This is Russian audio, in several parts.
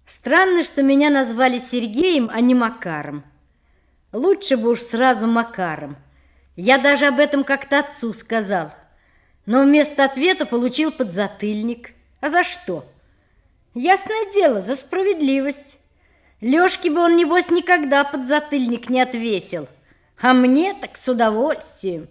Странно, что меня назвали Сергеем, а не Макаром. Лучше бы уж сразу Макаром. Я даже об этом как-то отцу сказал. Но вместо ответа получил подзатыльник. А за что? Ясное дело, за справедливость. Лёшке бы он, небось, никогда подзатыльник не отвесил. А мне так с удовольствием.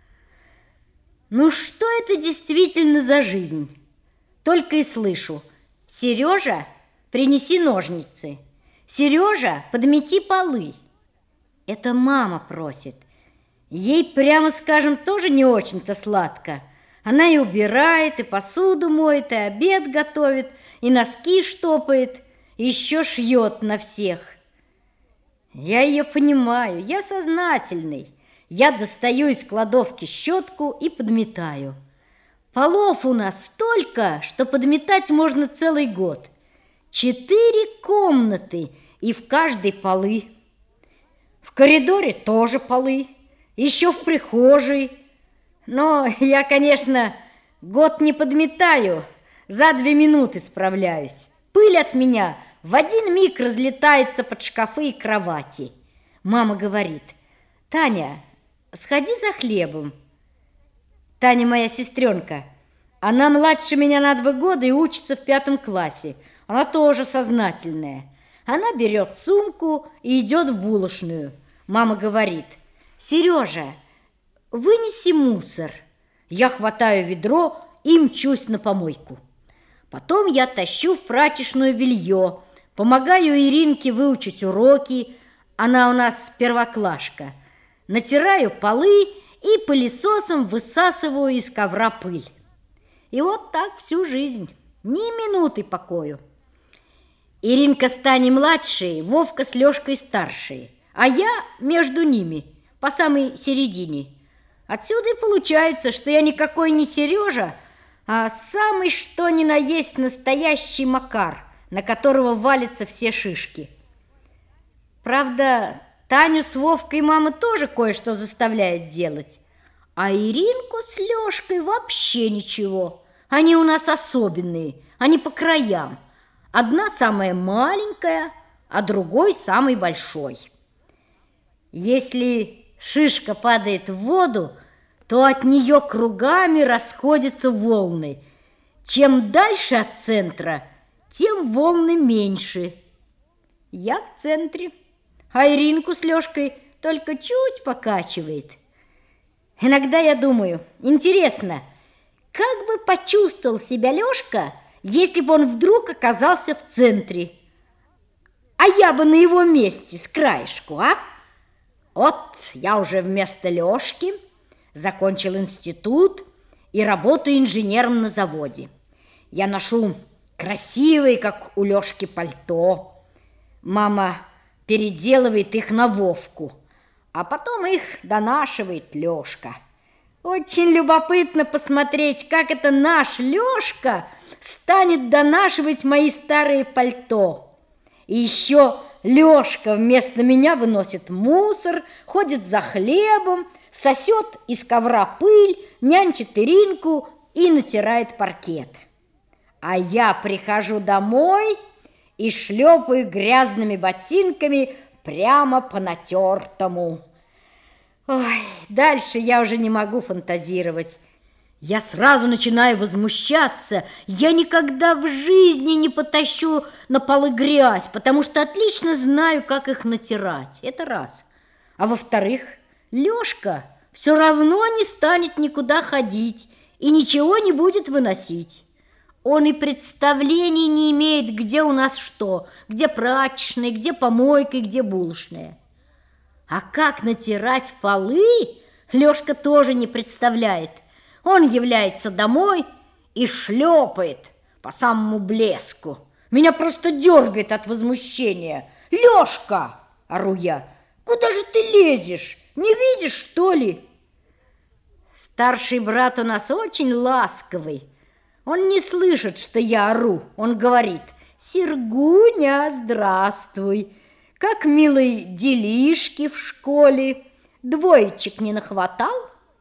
Ну что это действительно за жизнь? Только и слышу: Сережа, принеси ножницы. Сережа, подмети полы. Это мама просит. Ей, прямо скажем, тоже не очень-то сладко. Она и убирает, и посуду моет, и обед готовит, и носки штопает, и еще шьет на всех. Я ее понимаю, я сознательный. Я достаю из кладовки щетку и подметаю. Полов у нас столько, что подметать можно целый год. 4 комнаты, и в каждой полы. В коридоре тоже полы, еще в прихожей. Но я, конечно, год не подметаю, за 2 минуты справляюсь. Пыль от меня в один миг разлетается под шкафы и кровати. Мама говорит: «Таня, сходи за хлебом». Таня моя сестренка. Она младше меня на 2 года и учится в 5 классе. Она тоже сознательная. Она берет сумку и идет в булочную. Мама говорит: «Сережа, вынеси мусор». Я хватаю ведро и мчусь на помойку. Потом я тащу в прачечную белье, помогаю Иринке выучить уроки, она у нас первоклашка, натираю полы и пылесосом высасываю из ковра пыль. И вот так всю жизнь, ни минуты покою. Иринка с Таней младшие, Вовка с Лёшкой старшие, а я между ними, по самой середине. Отсюда и получается, что я никакой не Сережа, а самый что ни на есть настоящий Макар, на которого валятся все шишки. Правда, Таню с Вовкой мама тоже кое-что заставляет делать, а Иринку с Лёшкой вообще ничего. Они у нас особенные, они по краям. Одна самая маленькая, а другой самый большой. Если шишка падает в воду, то от нее кругами расходятся волны. Чем дальше от центра, тем волны меньше. Я в центре, а Иринку с Лёшкой только чуть покачивает. Иногда я думаю, интересно, как бы почувствовал себя Лёшка, если бы он вдруг оказался в центре, а я бы на его месте с краешку, а? Вот я уже вместо Лёшки закончил институт и работаю инженером на заводе. Я ношу красивые, как у Лёшки, пальто. Мама переделывает их на Вовку, а потом их донашивает Лёшка. Очень любопытно посмотреть, как это наш Лёшка станет донашивать мои старые пальто. И еще Лёшка вместо меня выносит мусор, ходит за хлебом, сосет из ковра пыль, нянчит Иринку и натирает паркет. А я прихожу домой и шлепаю грязными ботинками прямо по натертому. Ой, дальше я уже не могу фантазировать. Я сразу начинаю возмущаться. Я никогда в жизни не потащу на полы грязь, потому что отлично знаю, как их натирать. Это раз. А во-вторых, Лёшка все равно не станет никуда ходить и ничего не будет выносить. Он и представления не имеет, где у нас что, где прачечная, где помойка и где булочная. А как натирать полы, Лёшка тоже не представляет. Он является домой и шлепает по самому блеску. Меня просто дергает от возмущения. «Лёшка!» – ору я. «Куда же ты лезешь? Не видишь, что ли?» Старший брат у нас очень ласковый. Он не слышит, что я ору. Он говорит: «Сергуня, здравствуй! Как милые делишки в школе? Двоечек не нахватал?»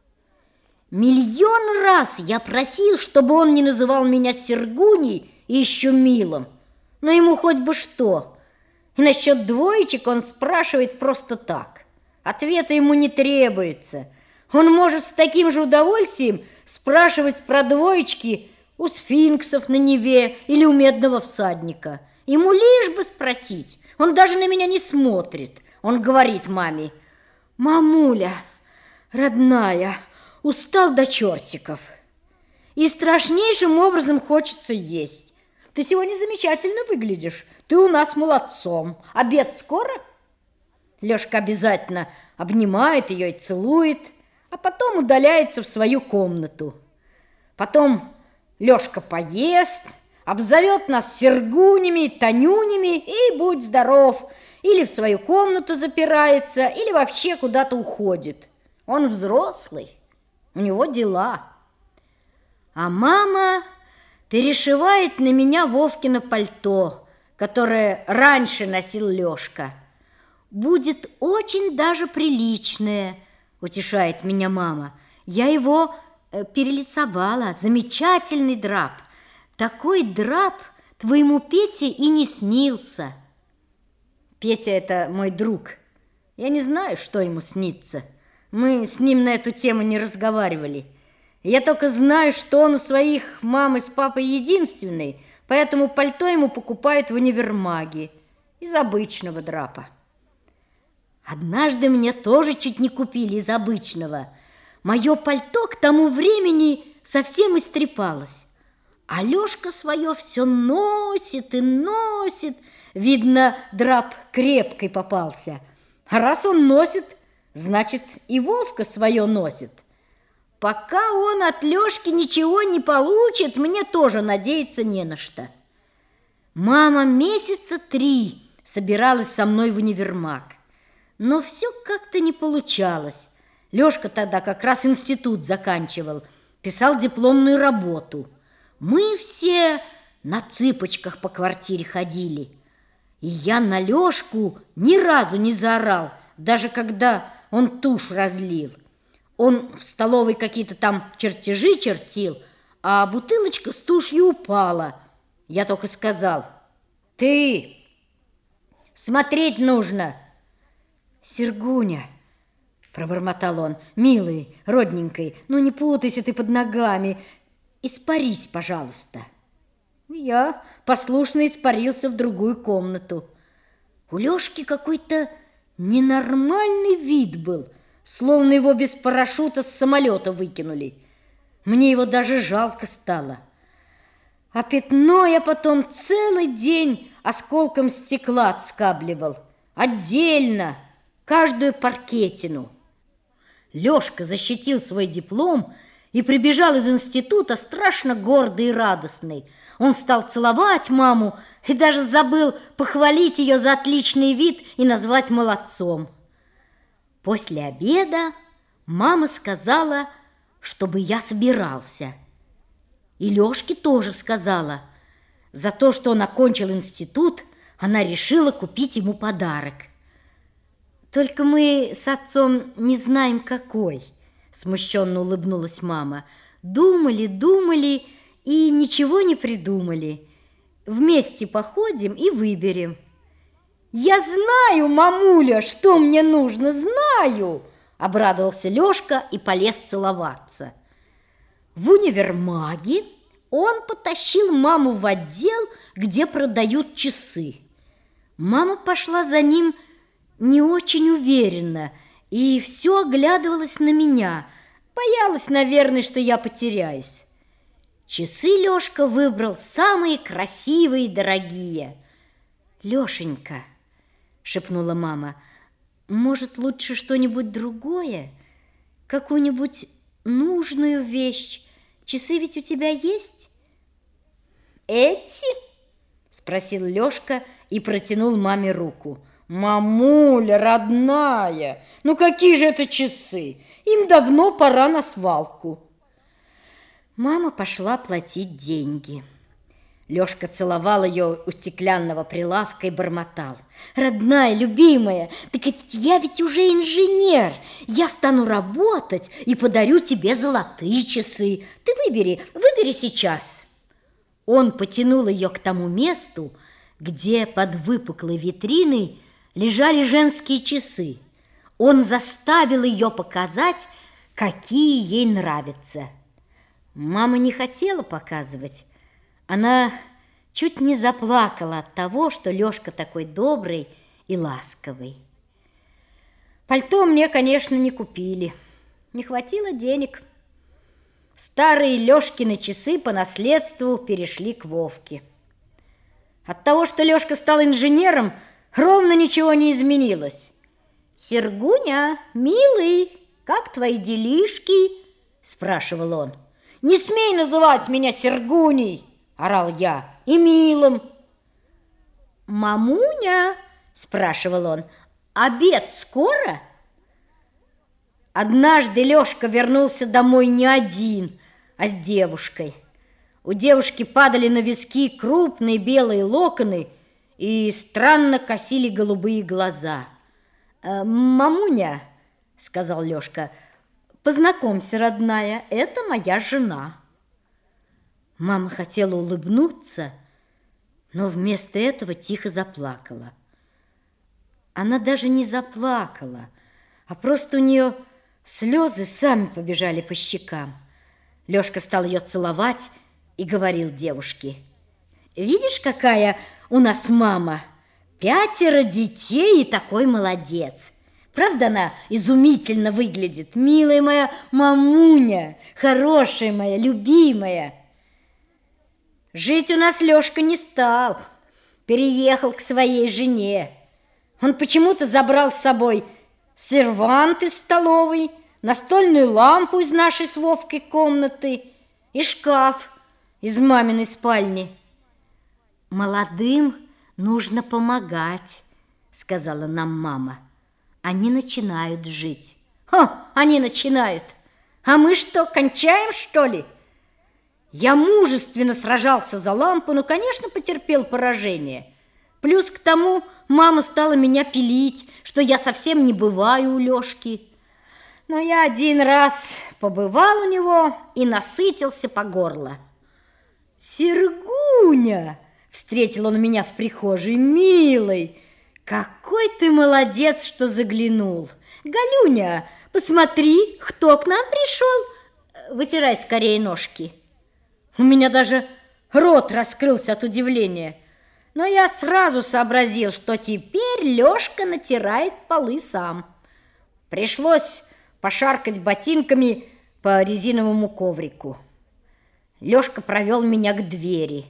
Миллион раз я просил, чтобы он не называл меня Сергуней и еще милым. но ему хоть бы что. И насчет двоечек он спрашивает просто так. Ответа ему не требуется. Он может с таким же удовольствием спрашивать про двоечки у сфинксов на Неве или у медного всадника. Ему лишь бы спросить. Он даже на меня не смотрит. Он говорит маме: «Мамуля, родная, устал до чертиков. И страшнейшим образом хочется есть. Ты сегодня замечательно выглядишь. Ты у нас молодцом. Обед скоро?» Лёшка обязательно обнимает ее и целует, а потом удаляется в свою комнату. Потом Лёшка поест, обзовет нас Сергунями, Танюнями и будь здоров, или в свою комнату запирается, или вообще куда-то уходит. Он взрослый, у него дела. А мама перешивает на меня Вовкино пальто, которое раньше носил Лёшка. «Будет очень даже приличное», — утешает меня мама. «Я его перелицовала, замечательный драп. Такой драп твоему Пете и не снился». Петя – это мой друг. Я не знаю, что ему снится. Мы с ним на эту тему не разговаривали. Я только знаю, что он у своих мамы с папой единственный, поэтому пальто ему покупают в универмаге из обычного драпа. Однажды мне тоже чуть не купили из обычного. Мое пальто к тому времени совсем истрепалось. А Лёшка свое все носит и носит. Видно, драп крепкий попался. А раз он носит, значит, и Вовка свое носит. Пока он от Лёшки ничего не получит, мне тоже надеяться не на что. Мама месяца 3 собиралась со мной в универмаг. Но все как-то не получалось. Лёшка тогда как раз институт заканчивал, писал дипломную работу. Мы все на цыпочках по квартире ходили. И я на Лёшку ни разу не заорал, даже когда он тушь разлил. Он в столовой какие-то там чертежи чертил, а бутылочка с тушью упала. Я только сказал: «Ты, смотреть нужно!» «Сергуня», — пробормотал он, — «милый, родненький, ну не путайся ты под ногами, испарись, пожалуйста». Я послушно испарился в другую комнату. У Лёшки какой-то ненормальный вид был, словно его без парашюта с самолета выкинули. Мне его даже жалко стало. А пятно я потом целый день осколком стекла отскабливал, отдельно, каждую паркетину. Лёшка защитил свой диплом и прибежал из института страшно гордый и радостный. Он стал целовать маму и даже забыл похвалить ее за отличный вид и назвать молодцом. После обеда мама сказала, чтобы я собирался. И Лёшке тоже сказала. За то, что он окончил институт, она решила купить ему подарок. «Только мы с отцом не знаем, какой», – смущенно улыбнулась мама. «Думали, думали и ничего не придумали. Вместе походим и выберем». «Я знаю, мамуля, что мне нужно, знаю!» – обрадовался Лёшка и полез целоваться. В универмаге он потащил маму в отдел, где продают часы. Мама пошла за ним не очень уверенно и все оглядывалась на меня. Боялась, наверное, что я потеряюсь. Часы Лёшка выбрал самые красивые и дорогие. «Лёшенька», — шепнула мама, — «может, лучше что-нибудь другое? Какую-нибудь нужную вещь? Часы ведь у тебя есть?» «Эти?» — спросил Лёшка и протянул маме руку. «Мамуля, родная, ну какие же это часы? Им давно пора на свалку». Мама пошла платить деньги. Лёшка целовал ее у стеклянного прилавка и бормотал: «Родная, любимая, так я ведь уже инженер. Я стану работать и подарю тебе золотые часы. Ты выбери сейчас». Он потянул ее к тому месту, где под выпуклой витриной лежали женские часы. Он заставил ее показать, какие ей нравятся. Мама не хотела показывать. Она чуть не заплакала от того, что Лёшка такой добрый и ласковый. Пальто мне, конечно, не купили. Не хватило денег. Старые Лёшкины часы по наследству перешли к Вовке. От того, что Лёшка стал инженером, ровно ничего не изменилось. «Сергуня, милый, как твои делишки?» – спрашивал он. «Не смей называть меня Сергуней!» – орал я. «И милым!» «Мамуня?» – спрашивал он. «Обед скоро?» Однажды Лёшка вернулся домой не один, а с девушкой. У девушки падали на виски крупные белые локоны и странно косили голубые глаза. «Мамуня», — сказал Лёшка, — «познакомься, родная, это моя жена». Мама хотела улыбнуться, но вместо этого тихо заплакала. Она даже не заплакала, а просто у нее слезы сами побежали по щекам. Лёшка стал ее целовать и говорил девушке: «Видишь, какая у нас мама? 5 детей и такой молодец. Правда, она изумительно выглядит? Милая моя мамуня, хорошая моя, любимая». Жить у нас Лёшка не стал, переехал к своей жене. Он почему-то забрал с собой сервант из столовой, настольную лампу из нашей с Вовкой комнаты и шкаф из маминой спальни. «Молодым нужно помогать», — сказала нам мама. «Они начинают жить». Они начинают. А мы что, кончаем, что ли? Я мужественно сражался за лампу, но, конечно, потерпел поражение. Плюс к тому мама стала меня пилить, что я совсем не бываю у Лёшки. Но я один раз побывал у него и насытился по горло. «Сергуня!» – встретил он меня в прихожей. «Милый, какой ты молодец, что заглянул! Галюня, посмотри, кто к нам пришел! Вытирай скорее ножки». У меня даже рот раскрылся от удивления. Но я сразу сообразил, что теперь Лёшка натирает полы сам. Пришлось пошаркать ботинками по резиновому коврику. Лёшка провел меня к двери.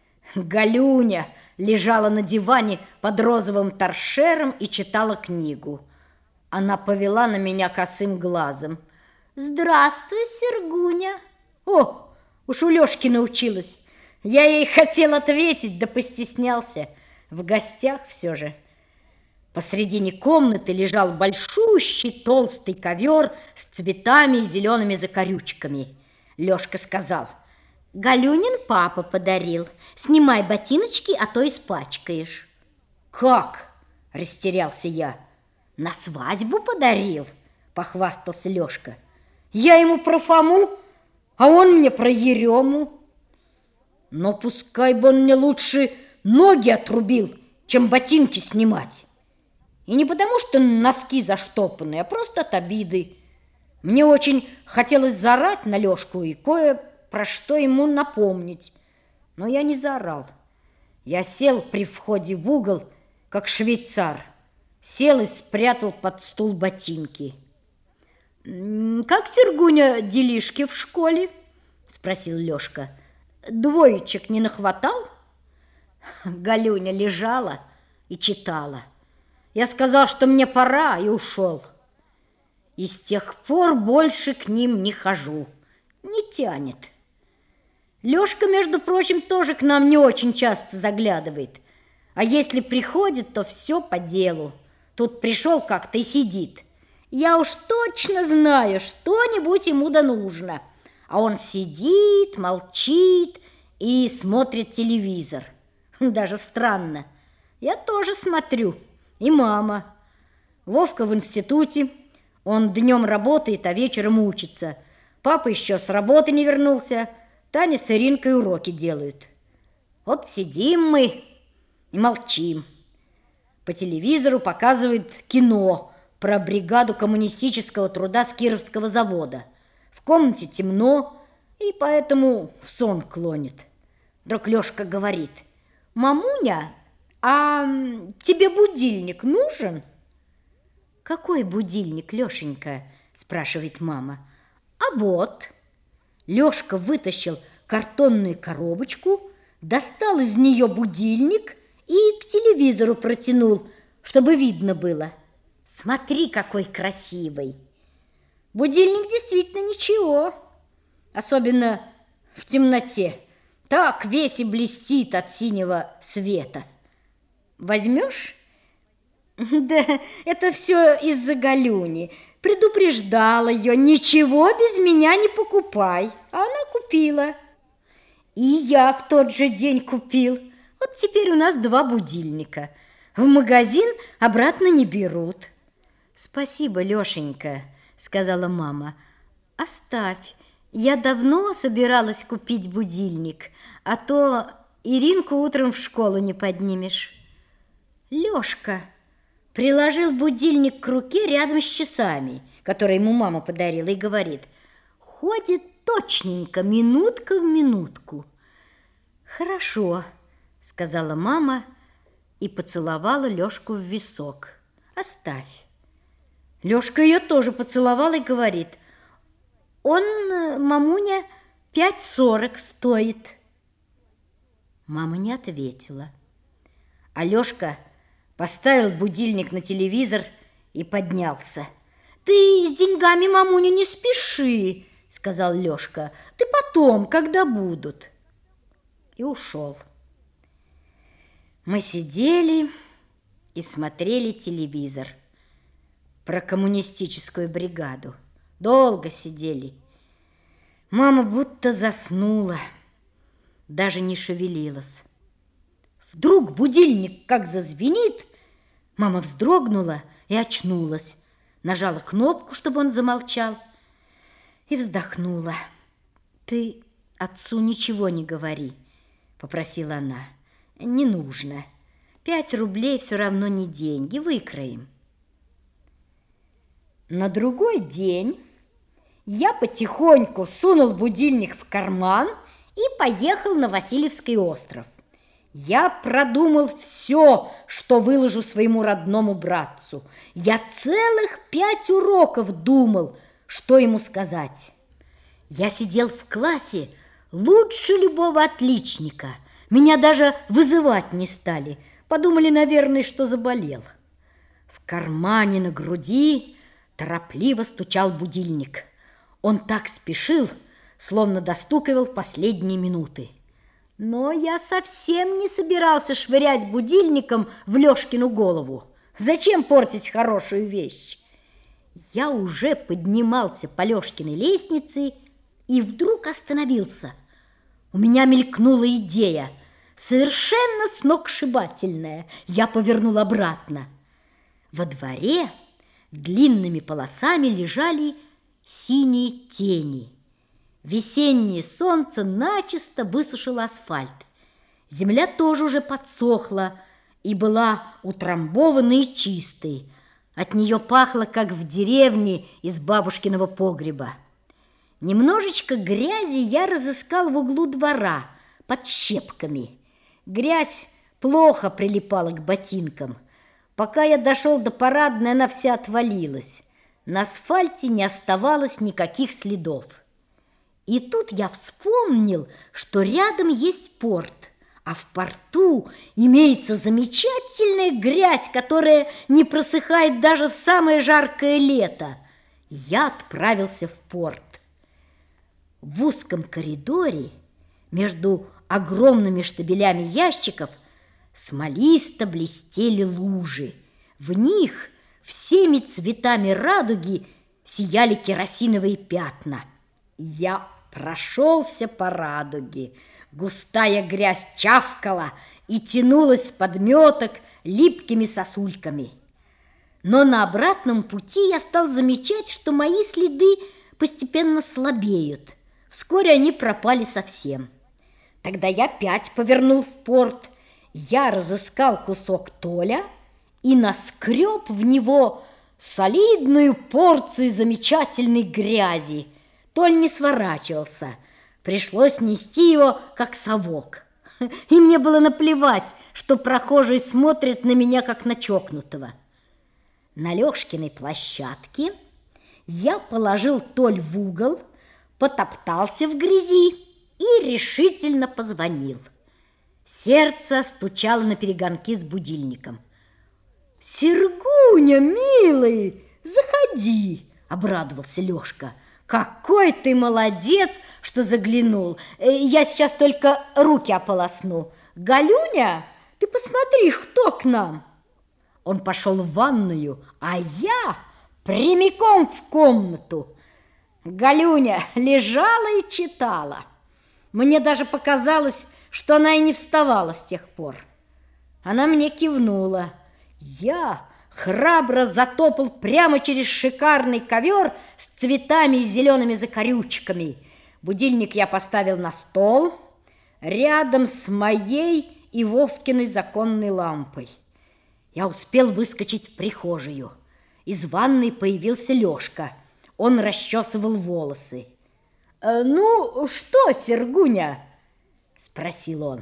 Галюня лежала на диване под розовым торшером и читала книгу. Она повела на меня косым глазом. «Здравствуй, Сергуня!» «О, уж у Лёшки научилась!» Я ей хотел ответить, да постеснялся. В гостях все же. Посредине комнаты лежал большущий толстый ковер с цветами и зелеными закорючками. Лёшка сказал: «Галюнин папа подарил. Снимай ботиночки, а то испачкаешь». «Как?» – растерялся я. «На свадьбу подарил», – похвастался Лёшка. «Я ему про Фому, а он мне про Ерему». «Но пускай бы он мне лучше ноги отрубил, чем ботинки снимать. И не потому, что носки заштопаны, а просто от обиды. Мне очень хотелось заорать на Лёшку и кое про что ему напомнить. Но я не заорал. Я сел при входе в угол, как швейцар. Сел и спрятал под стул ботинки. «Как, Сергуня, делишки в школе?» – спросил Лёшка. «Двоечек не нахватал?» Галюня лежала и читала. Я сказал, что мне пора, и ушел. И с тех пор больше к ним не хожу. Не тянет. Лёшка, между прочим, тоже к нам не очень часто заглядывает. А если приходит, то все по делу. Тут пришел как-то и сидит. Я уж точно знаю, что-нибудь ему да нужно. А он сидит, молчит и смотрит телевизор. Даже странно. Я тоже смотрю. И мама. Вовка в институте. Он днем работает, а вечером учится. Папа еще с работы не вернулся. Таня с Иринкой уроки делают. Вот сидим мы, и молчим. По телевизору показывают кино про бригаду коммунистического труда с Кировского завода. В комнате темно, и поэтому в сон клонит. Вдруг Лёшка говорит: «Мамуня, а тебе будильник нужен?» «Какой будильник, Лёшенька?» – спрашивает мама. «А вот». Лёшка вытащил картонную коробочку, достал из нее будильник и к телевизору протянул, чтобы видно было. «Смотри, какой красивый!» Будильник действительно ничего, особенно в темноте. Так весь и блестит от синего света. Возьмешь? Да, это все из-за Галюни. Предупреждала ее: ничего без меня не покупай. А она купила. И я в тот же день купил. Вот теперь у нас 2 будильника. В магазин обратно не берут. Спасибо, Лешенька, сказала мама. Оставь. Я давно собиралась купить будильник, а то Иринку утром в школу не поднимешь. Лёшка приложил будильник к руке рядом с часами, которые ему мама подарила, и говорит: ходит точненько, минутка в минутку. Хорошо, сказала мама и поцеловала Лёшку в висок. Оставь. Лёшка ее тоже поцеловал и говорит: он, мамуня, 5,40 стоит. Мама не ответила. А Лёшка поставил будильник на телевизор и поднялся. «Ты с деньгами, мамуня, не спеши», — сказал Лёшка. «Ты потом, когда будут». И ушел. Мы сидели и смотрели телевизор про коммунистическую бригаду. Долго сидели. Мама будто заснула, даже не шевелилась. Вдруг будильник как зазвенит. Мама вздрогнула и очнулась. Нажала кнопку, чтобы он замолчал, и вздохнула. «Ты отцу ничего не говори», — попросила она. «Не нужно. 5 рублей все равно не деньги, выкроем». На другой день я потихоньку сунул будильник в карман и поехал на Васильевский остров. Я продумал все, что выложу своему родному братцу. Я целых 5 уроков думал, что ему сказать. Я сидел в классе лучше любого отличника. Меня даже вызывать не стали. Подумали, наверное, что заболел. В кармане на груди торопливо стучал будильник. Он так спешил, словно достукивал последние минуты. Но я совсем не собирался швырять будильником в Лёшкину голову. Зачем портить хорошую вещь? Я уже поднимался по Лёшкиной лестнице и вдруг остановился. У меня мелькнула идея, совершенно сногсшибательная. Я повернул обратно. Во дворе длинными полосами лежали синие тени. Весеннее солнце начисто высушило асфальт. Земля тоже уже подсохла и была утрамбована и чистой. От нее пахло, как в деревне из бабушкиного погреба. Немножечко грязи я разыскал в углу двора под щепками. Грязь плохо прилипала к ботинкам. Пока я дошел до парадной, она вся отвалилась. На асфальте не оставалось никаких следов. И тут я вспомнил, что рядом есть порт, а в порту имеется замечательная грязь, которая не просыхает даже в самое жаркое лето. Я отправился в порт. В узком коридоре между огромными штабелями ящиков смолисто блестели лужи. В них всеми цветами радуги сияли керосиновые пятна. Я прошелся по радуге. Густая грязь чавкала и тянулась с подметок липкими сосульками. Но на обратном пути я стал замечать, что мои следы постепенно слабеют. Вскоре они пропали совсем. Тогда я опять повернул в порт. Я разыскал кусок толя и наскреб в него солидную порцию замечательной грязи. Толь не сворачивался, пришлось нести его, как совок. И мне было наплевать, что прохожие смотрят на меня, как на чокнутого. На Лёшкиной площадке я положил Толь в угол, потоптался в грязи и решительно позвонил. Сердце стучало наперегонки с будильником. «Сергуня, милый, заходи!» – обрадовался Лёшка. «Какой ты молодец, что заглянул! Я сейчас только руки ополосну. Галюня, ты посмотри, кто к нам!» Он пошел в ванную, а я прямиком в комнату. Галюня лежала и читала. Мне даже показалось, что она и не вставала с тех пор. Она мне кивнула. Я храбро затопал прямо через шикарный ковер с цветами и зелеными закорючками. Будильник я поставил на стол рядом с моей и Вовкиной законной лампой. Я успел выскочить в прихожую. Из ванной появился Лёшка. Он расчесывал волосы. «Ну что, Сергуня?» – спросил он.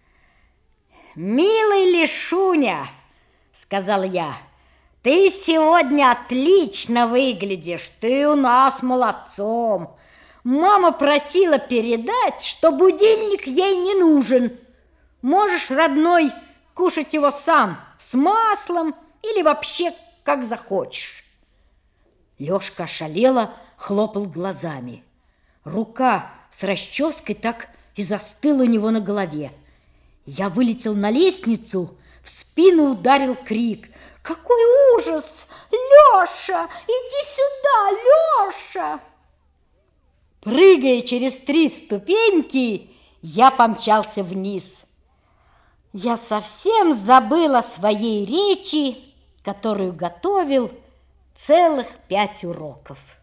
«Милый Лешуня!» – сказал я. «Ты сегодня отлично выглядишь, ты у нас молодцом. Мама просила передать, что будильник ей не нужен. Можешь, родной, кушать его сам, с маслом или вообще как захочешь». Лёшка ошалело хлопал глазами. Рука с расческой так и застыла у него на голове. Я вылетел на лестницу, в спину ударил крик. «Какой ужас! Лёша, иди сюда, Лёша!» Прыгая через 3 ступеньки, я помчался вниз. Я совсем забыл о своей речи, которую готовил целых 5 уроков.